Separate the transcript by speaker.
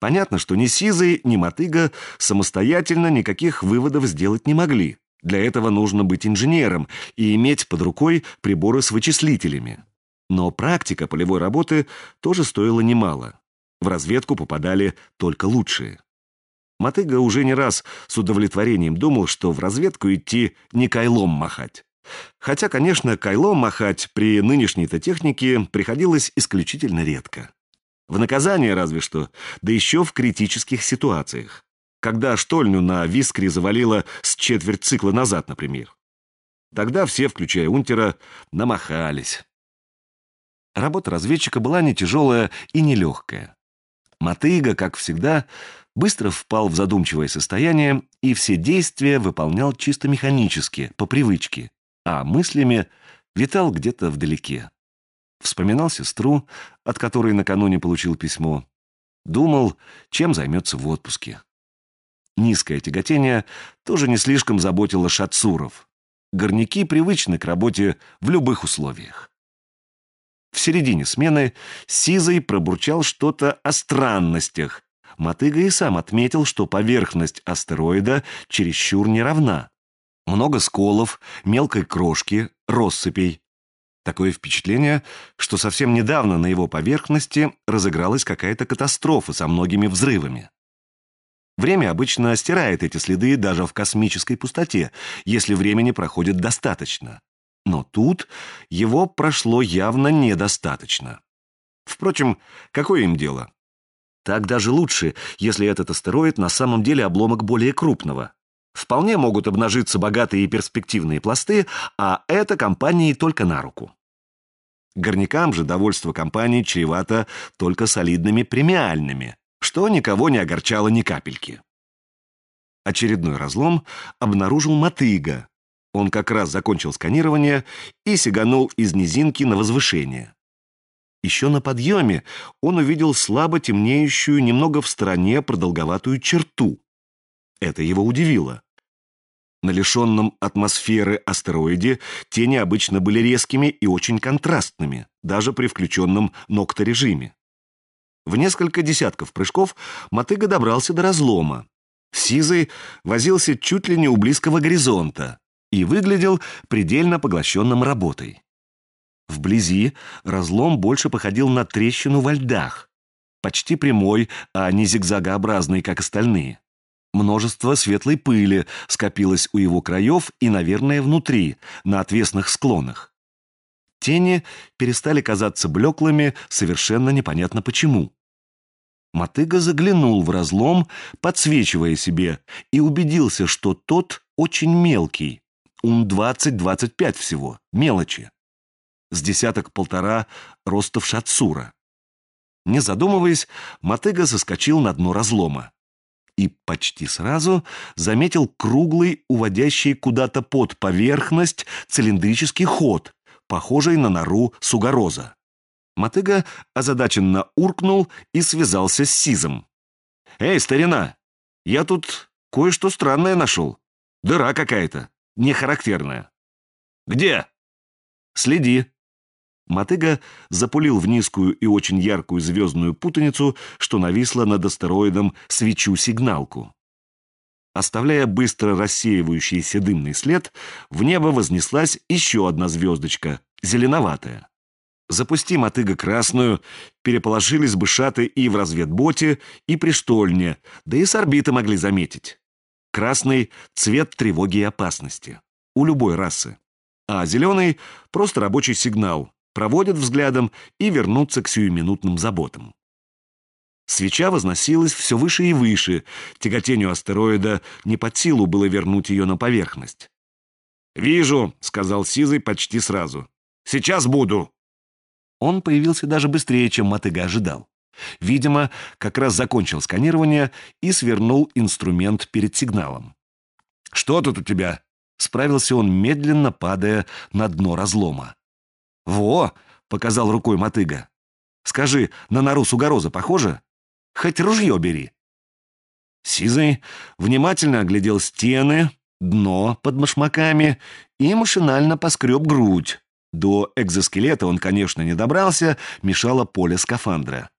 Speaker 1: Понятно, что ни Сизый, ни Мотыга самостоятельно никаких выводов сделать не могли. Для этого нужно быть инженером и иметь под рукой приборы с вычислителями. Но практика полевой работы тоже стоила немало. В разведку попадали только лучшие. Мотыга уже не раз с удовлетворением думал, что в разведку идти не кайлом махать. Хотя, конечно, кайлом махать при нынешней-то технике приходилось исключительно редко. В наказание разве что, да еще в критических ситуациях. Когда штольню на Вискре завалило с четверть цикла назад, например. Тогда все, включая унтера, намахались. Работа разведчика была не тяжелая и не легкая. Мотыга, как всегда, быстро впал в задумчивое состояние и все действия выполнял чисто механически, по привычке, а мыслями витал где-то вдалеке. Вспоминал сестру, от которой накануне получил письмо. Думал, чем займется в отпуске. Низкое тяготение тоже не слишком заботило шатсуров. Горняки привычны к работе в любых условиях. В середине смены Сизый пробурчал что-то о странностях. Мотыга и сам отметил, что поверхность астероида чересчур неравна. Много сколов, мелкой крошки, россыпей. Такое впечатление, что совсем недавно на его поверхности разыгралась какая-то катастрофа со многими взрывами. Время обычно стирает эти следы даже в космической пустоте, если времени проходит достаточно. Но тут его прошло явно недостаточно. Впрочем, какое им дело? Так даже лучше, если этот астероид на самом деле обломок более крупного. Вполне могут обнажиться богатые и перспективные пласты, а это компании только на руку. Горнякам же довольство компании чревато только солидными премиальными, что никого не огорчало ни капельки. Очередной разлом обнаружил Мотыга. Он как раз закончил сканирование и сиганул из низинки на возвышение. Еще на подъеме он увидел слабо темнеющую немного в стороне продолговатую черту. Это его удивило. На лишенном атмосферы астероиде тени обычно были резкими и очень контрастными, даже при включенном нокторежиме. В несколько десятков прыжков Мотыга добрался до разлома. Сизый возился чуть ли не у близкого горизонта и выглядел предельно поглощенным работой. Вблизи разлом больше походил на трещину во льдах, почти прямой, а не зигзагообразный, как остальные. Множество светлой пыли скопилось у его краев и, наверное, внутри, на отвесных склонах. Тени перестали казаться блеклыми, совершенно непонятно почему. Мотыга заглянул в разлом, подсвечивая себе, и убедился, что тот очень мелкий, 20-25 всего, мелочи. С десяток-полтора ростов шатсура. Не задумываясь, Мотыга соскочил на дно разлома. И почти сразу заметил круглый, уводящий куда-то под поверхность, цилиндрический ход, похожий на нору сугороза. Мотыга озадаченно уркнул и связался с Сизом. «Эй, старина, я тут кое-что странное нашел. Дыра какая-то, нехарактерная». «Где?» «Следи». Мотыга запулил в низкую и очень яркую звездную путаницу, что нависла над астероидом, свечу-сигналку. Оставляя быстро рассеивающийся дымный след, в небо вознеслась еще одна звездочка, зеленоватая. Запусти Мотыга красную, переполошились бы шаты и в разведботе, и при штольне, да и с орбиты могли заметить. Красный — цвет тревоги и опасности. У любой расы. А зеленый — просто рабочий сигнал. Проводят взглядом и вернутся к сиюминутным заботам. Свеча возносилась все выше и выше, тяготению астероида не под силу было вернуть ее на поверхность. «Вижу», — сказал Сизый почти сразу. «Сейчас буду». Он появился даже быстрее, чем Мотыга ожидал. Видимо, как раз закончил сканирование и свернул инструмент перед сигналом. «Что тут у тебя?» — справился он, медленно падая на дно разлома. «Во!» — показал рукой Мотыга. «Скажи, на нору сугороза похоже? Хоть ружье бери». Сизый внимательно оглядел стены, дно под башмаками и машинально поскреб грудь. До экзоскелета он, конечно, не добрался, мешало поле скафандра.